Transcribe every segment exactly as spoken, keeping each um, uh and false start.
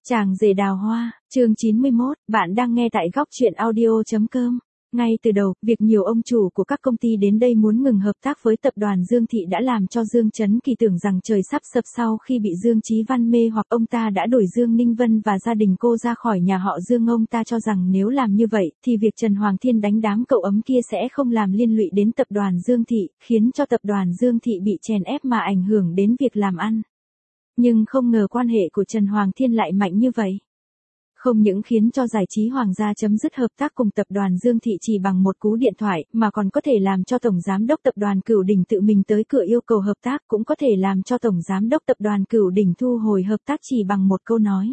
Chàng rể đào hoa, chương chín mươi mốt, bạn đang nghe tại góc truyện audio chấm com. Ngay từ đầu, việc nhiều ông chủ của các công ty đến đây muốn ngừng hợp tác với tập đoàn Dương Thị đã làm cho Dương Chấn Kỳ tưởng rằng trời sắp sập sau khi bị Dương Chí Văn mê hoặc ông ta đã đuổi Dương Ninh Vân và gia đình cô ra khỏi nhà họ Dương. Ông ta cho rằng nếu làm như vậy, thì việc Trần Hoàng Thiên đánh đám cậu ấm kia sẽ không làm liên lụy đến tập đoàn Dương Thị, khiến cho tập đoàn Dương Thị bị chèn ép mà ảnh hưởng đến việc làm ăn. Nhưng không ngờ quan hệ của Trần Hoàng Thiên lại mạnh như vậy. Không những khiến cho giải trí Hoàng gia chấm dứt hợp tác cùng tập đoàn Dương Thị chỉ bằng một cú điện thoại, mà còn có thể làm cho Tổng Giám đốc tập đoàn Cửu Đỉnh tự mình tới cửa yêu cầu hợp tác, cũng có thể làm cho Tổng Giám đốc tập đoàn Cửu Đỉnh thu hồi hợp tác chỉ bằng một câu nói.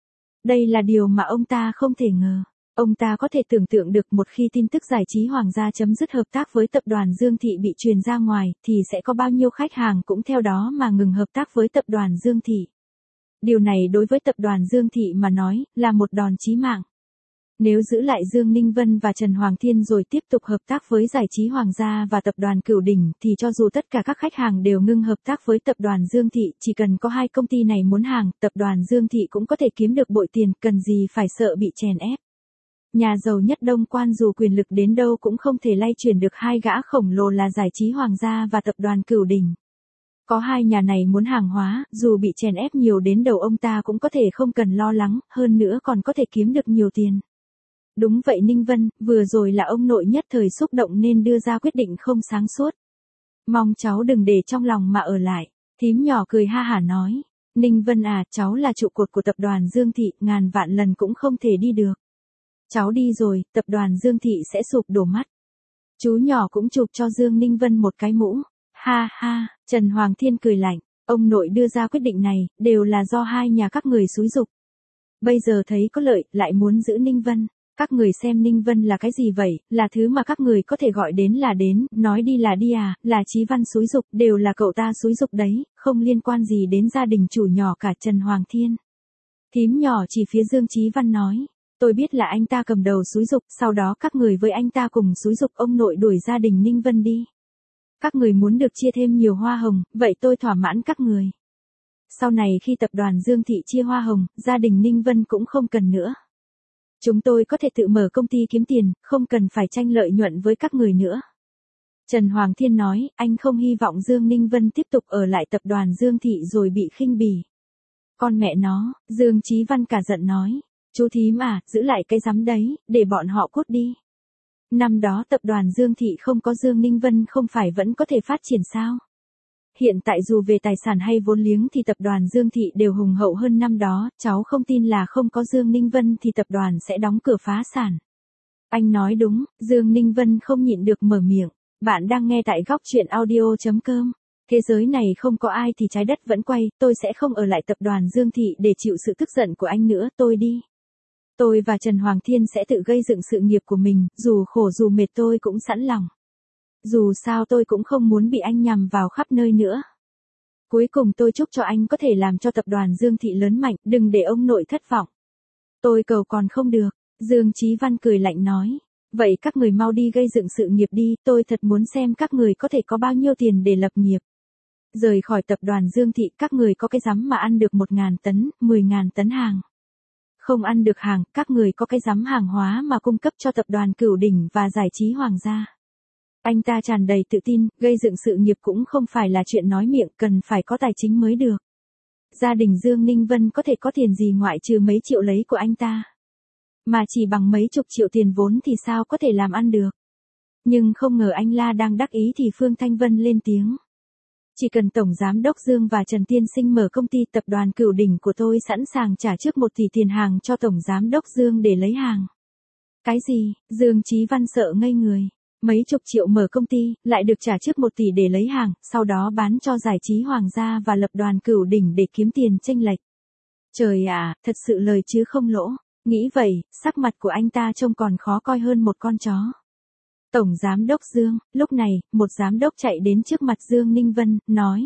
Đây là điều mà ông ta không thể ngờ. Ông ta có thể tưởng tượng được một khi tin tức giải trí Hoàng gia chấm dứt hợp tác với tập đoàn Dương Thị bị truyền ra ngoài, thì sẽ có bao nhiêu khách hàng cũng theo đó mà ngừng hợp tác với tập đoàn Dương Thị. Điều này đối với tập đoàn Dương Thị mà nói, là một đòn chí mạng. Nếu giữ lại Dương Ninh Vân và Trần Hoàng Thiên rồi tiếp tục hợp tác với giải trí Hoàng gia và tập đoàn Cửu Đỉnh, thì cho dù tất cả các khách hàng đều ngưng hợp tác với tập đoàn Dương Thị, chỉ cần có hai công ty này muốn hàng, tập đoàn Dương Thị cũng có thể kiếm được bội tiền, cần gì phải sợ bị chèn ép. Nhà giàu nhất Đông Quan dù quyền lực đến đâu cũng không thể lay chuyển được hai gã khổng lồ là giải trí Hoàng gia và tập đoàn Cửu Đỉnh. Có hai nhà này muốn hàng hóa, dù bị chèn ép nhiều đến đầu ông ta cũng có thể không cần lo lắng, hơn nữa còn có thể kiếm được nhiều tiền. Đúng vậy Ninh Vân, vừa rồi là ông nội nhất thời xúc động nên đưa ra quyết định không sáng suốt. Mong cháu đừng để trong lòng mà ở lại. Thím nhỏ cười ha hả nói. Ninh Vân à, cháu là trụ cột của tập đoàn Dương Thị, ngàn vạn lần cũng không thể đi được. Cháu đi rồi, tập đoàn Dương Thị sẽ sụp đổ mất. Chú nhỏ cũng chụp cho Dương Ninh Vân một cái mũ. Ha ha, Trần Hoàng Thiên cười lạnh, ông nội đưa ra quyết định này, đều là do hai nhà các người xúi giục. Bây giờ thấy có lợi, lại muốn giữ Ninh Vân. Các người xem Ninh Vân là cái gì vậy, là thứ mà các người có thể gọi đến là đến, nói đi là đi à, là Chí Văn xúi giục, đều là cậu ta xúi giục đấy, không liên quan gì đến gia đình chủ nhỏ cả Trần Hoàng Thiên. Thím nhỏ chỉ phía Dương Chí Văn nói. Tôi biết là anh ta cầm đầu xúi giục, sau đó các người với anh ta cùng xúi giục ông nội đuổi gia đình Ninh Vân đi. Các người muốn được chia thêm nhiều hoa hồng, vậy tôi thỏa mãn các người. Sau này khi tập đoàn Dương Thị chia hoa hồng, gia đình Ninh Vân cũng không cần nữa. Chúng tôi có thể tự mở công ty kiếm tiền, không cần phải tranh lợi nhuận với các người nữa. Trần Hoàng Thiên nói, anh không hy vọng Dương Ninh Vân tiếp tục ở lại tập đoàn Dương Thị rồi bị khinh bỉ. Con mẹ nó, Dương Chí Văn cả giận nói. Chú thím à, giữ lại cái rắm đấy, để bọn họ cút đi. Năm đó tập đoàn Dương Thị không có Dương Ninh Vân không phải vẫn có thể phát triển sao? Hiện tại dù về tài sản hay vốn liếng thì tập đoàn Dương Thị đều hùng hậu hơn năm đó, cháu không tin là không có Dương Ninh Vân thì tập đoàn sẽ đóng cửa phá sản. Anh nói đúng, Dương Ninh Vân không nhịn được mở miệng. Bạn đang nghe tại góc truyện audio chấm com. Thế giới này không có ai thì trái đất vẫn quay, tôi sẽ không ở lại tập đoàn Dương Thị để chịu sự tức giận của anh nữa, tôi đi. Tôi và Trần Hoàng Thiên sẽ tự gây dựng sự nghiệp của mình, dù khổ dù mệt tôi cũng sẵn lòng. Dù sao tôi cũng không muốn bị anh nhằm vào khắp nơi nữa. Cuối cùng tôi chúc cho anh có thể làm cho tập đoàn Dương Thị lớn mạnh, đừng để ông nội thất vọng. Tôi cầu còn không được, Dương Chí Văn cười lạnh nói. Vậy các người mau đi gây dựng sự nghiệp đi, tôi thật muốn xem các người có thể có bao nhiêu tiền để lập nghiệp. Rời khỏi tập đoàn Dương Thị các người có cái dám mà ăn được một ngàn tấn, mười ngàn tấn hàng. Không ăn được hàng, các người có cái dám hàng hóa mà cung cấp cho tập đoàn Cửu Đỉnh và giải trí Hoàng gia. Anh ta tràn đầy tự tin, gây dựng sự nghiệp cũng không phải là chuyện nói miệng, cần phải có tài chính mới được. Gia đình Dương Ninh Vân có thể có tiền gì ngoại trừ mấy triệu lấy của anh ta. Mà chỉ bằng mấy chục triệu tiền vốn thì sao có thể làm ăn được. Nhưng không ngờ anh La đang đắc ý thì Phương Thanh Vân lên tiếng. Chỉ cần Tổng Giám đốc Dương và Trần Tiên Sinh mở công ty tập đoàn Cửu Đỉnh của tôi sẵn sàng trả trước một tỷ tiền hàng cho Tổng Giám đốc Dương để lấy hàng. Cái gì? Dương Chí Văn sợ ngây người. Mấy chục triệu mở công ty, lại được trả trước một tỷ để lấy hàng, sau đó bán cho giải trí Hoàng gia và lập đoàn Cửu Đỉnh để kiếm tiền chênh lệch. Trời ạ, thật sự lời chứ không lỗ. Nghĩ vậy, sắc mặt của anh ta trông còn khó coi hơn một con chó. Tổng Giám đốc Dương, lúc này, một giám đốc chạy đến trước mặt Dương Ninh Vân, nói.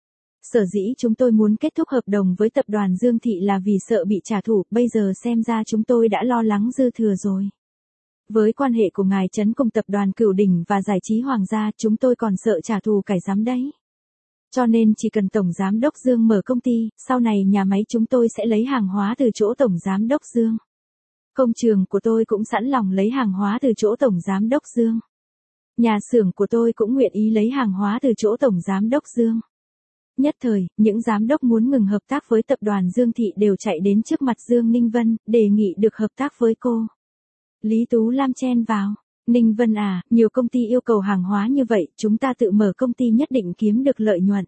Sở dĩ chúng tôi muốn kết thúc hợp đồng với tập đoàn Dương Thị là vì sợ bị trả thù, bây giờ xem ra chúng tôi đã lo lắng dư thừa rồi. Với quan hệ của ngài Trấn cùng tập đoàn Cửu Đỉnh và giải trí Hoàng gia, chúng tôi còn sợ trả thù cải giám đấy. Cho nên chỉ cần Tổng Giám đốc Dương mở công ty, sau này nhà máy chúng tôi sẽ lấy hàng hóa từ chỗ Tổng Giám đốc Dương. Công trường của tôi cũng sẵn lòng lấy hàng hóa từ chỗ Tổng Giám đốc Dương. Nhà xưởng của tôi cũng nguyện ý lấy hàng hóa từ chỗ Tổng Giám đốc Dương. Nhất thời, những giám đốc muốn ngừng hợp tác với tập đoàn Dương Thị đều chạy đến trước mặt Dương Ninh Vân, đề nghị được hợp tác với cô. Lý Tú Lam chen vào. Ninh Vân à, nhiều công ty yêu cầu hàng hóa như vậy, chúng ta tự mở công ty nhất định kiếm được lợi nhuận.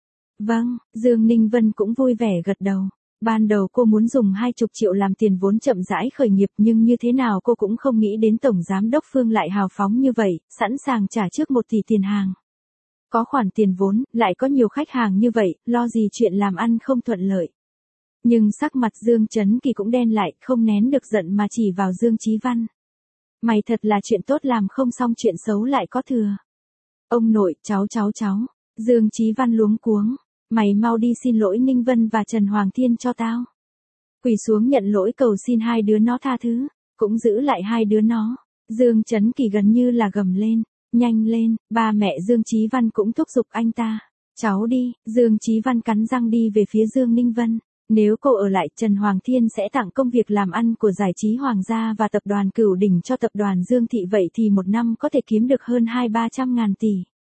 Vâng, Dương Ninh Vân cũng vui vẻ gật đầu. Ban đầu cô muốn dùng hai chục triệu làm tiền vốn chậm rãi khởi nghiệp, nhưng như thế nào cô cũng không nghĩ đến Tổng Giám đốc Phương lại hào phóng như vậy, sẵn sàng trả trước một tỷ tiền hàng. Có khoản tiền vốn, lại có nhiều khách hàng như vậy, lo gì chuyện làm ăn không thuận lợi. Nhưng sắc mặt Dương Chấn Kỳ cũng đen lại, không nén được giận mà chỉ vào Dương Chí Văn. Mày thật là chuyện tốt làm không xong chuyện xấu lại có thừa. Ông nội, cháu cháu cháu. Dương Chí Văn luống cuống. Mày mau đi xin lỗi Ninh Vân và Trần Hoàng Thiên cho tao. Quỳ xuống nhận lỗi cầu xin hai đứa nó tha thứ. Cũng giữ lại hai đứa nó. Dương Chấn Kỳ gần như là gầm lên. Nhanh lên, ba mẹ Dương Chí Văn cũng thúc giục anh ta. Cháu đi, Dương Chí Văn cắn răng đi về phía Dương Ninh Vân. Nếu cô ở lại, Trần Hoàng Thiên sẽ tặng công việc làm ăn của giải trí Hoàng gia và tập đoàn Cửu Đỉnh cho tập đoàn Dương Thị, vậy thì một năm có thể kiếm được hơn hai ba trăm ngàn tỷ.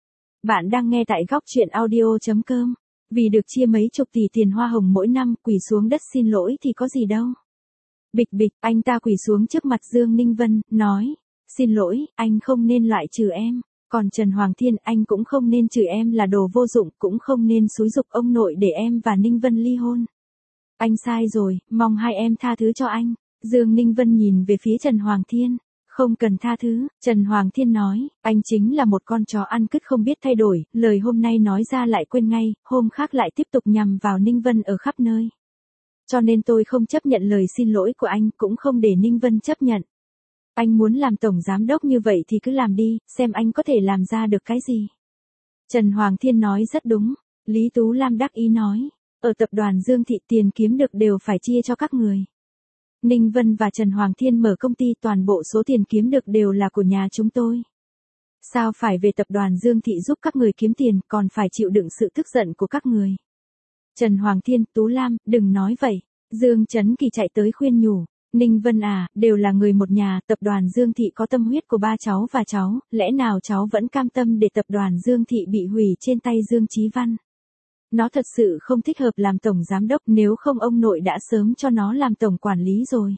Bạn đang nghe tại góc truyện audio chấm com. Vì được chia mấy chục tỷ tiền hoa hồng mỗi năm, quỳ xuống đất xin lỗi thì có gì đâu. Bịch bịch, anh ta quỳ xuống trước mặt Dương Ninh Vân, nói. Xin lỗi, anh không nên loại trừ em. Còn Trần Hoàng Thiên, anh cũng không nên trừ em là đồ vô dụng, cũng không nên xúi giục ông nội để em và Ninh Vân ly hôn. Anh sai rồi, mong hai em tha thứ cho anh. Dương Ninh Vân nhìn về phía Trần Hoàng Thiên. Không cần tha thứ, Trần Hoàng Thiên nói, anh chính là một con chó ăn cứt không biết thay đổi, lời hôm nay nói ra lại quên ngay, hôm khác lại tiếp tục nhằm vào Ninh Vân ở khắp nơi. Cho nên tôi không chấp nhận lời xin lỗi của anh, cũng không để Ninh Vân chấp nhận. Anh muốn làm tổng giám đốc như vậy thì cứ làm đi, xem anh có thể làm ra được cái gì. Trần Hoàng Thiên nói rất đúng, Lý Tú Lam đắc ý nói, ở tập đoàn Dương Thị tiền kiếm được đều phải chia cho các người. Ninh Vân và Trần Hoàng Thiên mở công ty, toàn bộ số tiền kiếm được đều là của nhà chúng tôi. Sao phải về tập đoàn Dương Thị giúp các người kiếm tiền, còn phải chịu đựng sự tức giận của các người. Trần Hoàng Thiên, Tú Lam, đừng nói vậy. Dương Chấn Kỳ chạy tới khuyên nhủ. Ninh Vân à, đều là người một nhà, tập đoàn Dương Thị có tâm huyết của ba cháu và cháu, lẽ nào cháu vẫn cam tâm để tập đoàn Dương Thị bị hủy trên tay Dương Chí Văn. Nó thật sự không thích hợp làm tổng giám đốc, nếu không ông nội đã sớm cho nó làm tổng quản lý rồi.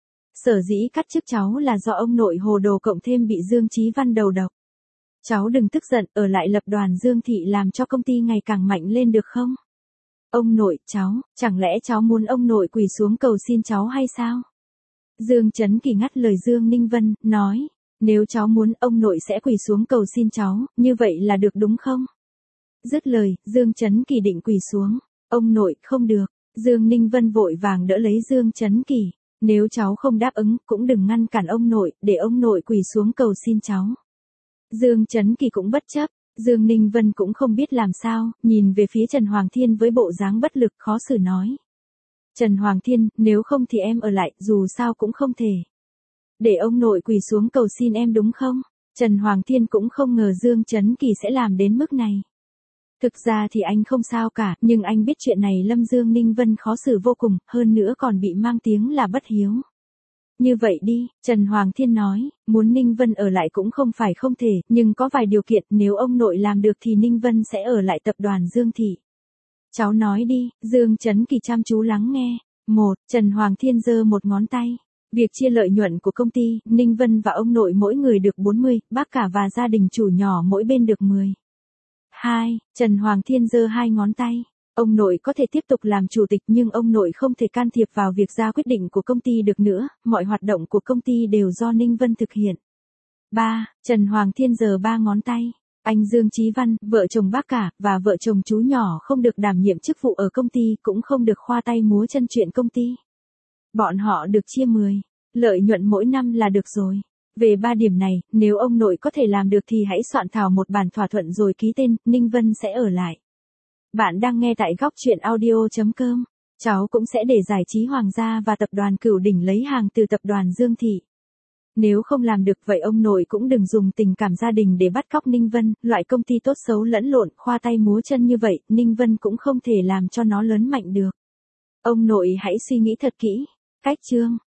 Sở dĩ cắt chức cháu là do ông nội hồ đồ cộng thêm bị Dương Chí Văn đầu độc. Cháu đừng tức giận, ở lại lập đoàn Dương Thị làm cho công ty ngày càng mạnh lên được không? Ông nội, cháu, chẳng lẽ cháu muốn ông nội quỳ xuống cầu xin cháu hay sao? Dương Chấn Kỳ ngắt lời Dương Ninh Vân, nói, nếu cháu muốn ông nội sẽ quỳ xuống cầu xin cháu, như vậy là được đúng không? Dứt lời, Dương Chấn Kỳ định quỳ xuống. Ông nội, không được. Dương Ninh Vân vội vàng đỡ lấy Dương Chấn Kỳ. Nếu cháu không đáp ứng, cũng đừng ngăn cản ông nội, để ông nội quỳ xuống cầu xin cháu. Dương Chấn Kỳ cũng bất chấp. Dương Ninh Vân cũng không biết làm sao, nhìn về phía Trần Hoàng Thiên với bộ dáng bất lực khó xử nói. Trần Hoàng Thiên, nếu không thì em ở lại, dù sao cũng không thể. Để ông nội quỳ xuống cầu xin em đúng không? Trần Hoàng Thiên cũng không ngờ Dương Chấn Kỳ sẽ làm đến mức này. Thực ra thì anh không sao cả, nhưng anh biết chuyện này Lâm Dương Ninh Vân khó xử vô cùng, hơn nữa còn bị mang tiếng là bất hiếu. Như vậy đi, Trần Hoàng Thiên nói, muốn Ninh Vân ở lại cũng không phải không thể, nhưng có vài điều kiện, nếu ông nội làm được thì Ninh Vân sẽ ở lại tập đoàn Dương Thị. Cháu nói đi, Dương Chấn Kỳ chăm chú lắng nghe. Một, Trần Hoàng Thiên giơ một ngón tay. Việc chia lợi nhuận của công ty, Ninh Vân và ông nội mỗi người được bốn mươi, bác cả và gia đình chủ nhỏ mỗi bên được mười. Hai, Trần Hoàng Thiên giơ hai ngón tay. Ông nội có thể tiếp tục làm chủ tịch nhưng ông nội không thể can thiệp vào việc ra quyết định của công ty được nữa, mọi hoạt động của công ty đều do Ninh Vân thực hiện. Ba, Trần Hoàng Thiên giơ ba ngón tay. Anh Dương Chí Văn, vợ chồng bác cả, và vợ chồng chú nhỏ không được đảm nhiệm chức vụ ở công ty, cũng không được khoa tay múa chân chuyện công ty. Bọn họ được chia mười. Lợi nhuận mỗi năm là được rồi. Về ba điểm này, nếu ông nội có thể làm được thì hãy soạn thảo một bản thỏa thuận rồi ký tên, Ninh Vân sẽ ở lại. Bạn đang nghe tại góc truyện audio chấm com. Cháu cũng sẽ để giải trí Hoàng gia và tập đoàn Cửu Đỉnh lấy hàng từ tập đoàn Dương Thị. Nếu không làm được vậy ông nội cũng đừng dùng tình cảm gia đình để bắt cóc Ninh Vân, loại công ty tốt xấu lẫn lộn, khoa tay múa chân như vậy, Ninh Vân cũng không thể làm cho nó lớn mạnh được. Ông nội hãy suy nghĩ thật kỹ. Cách chương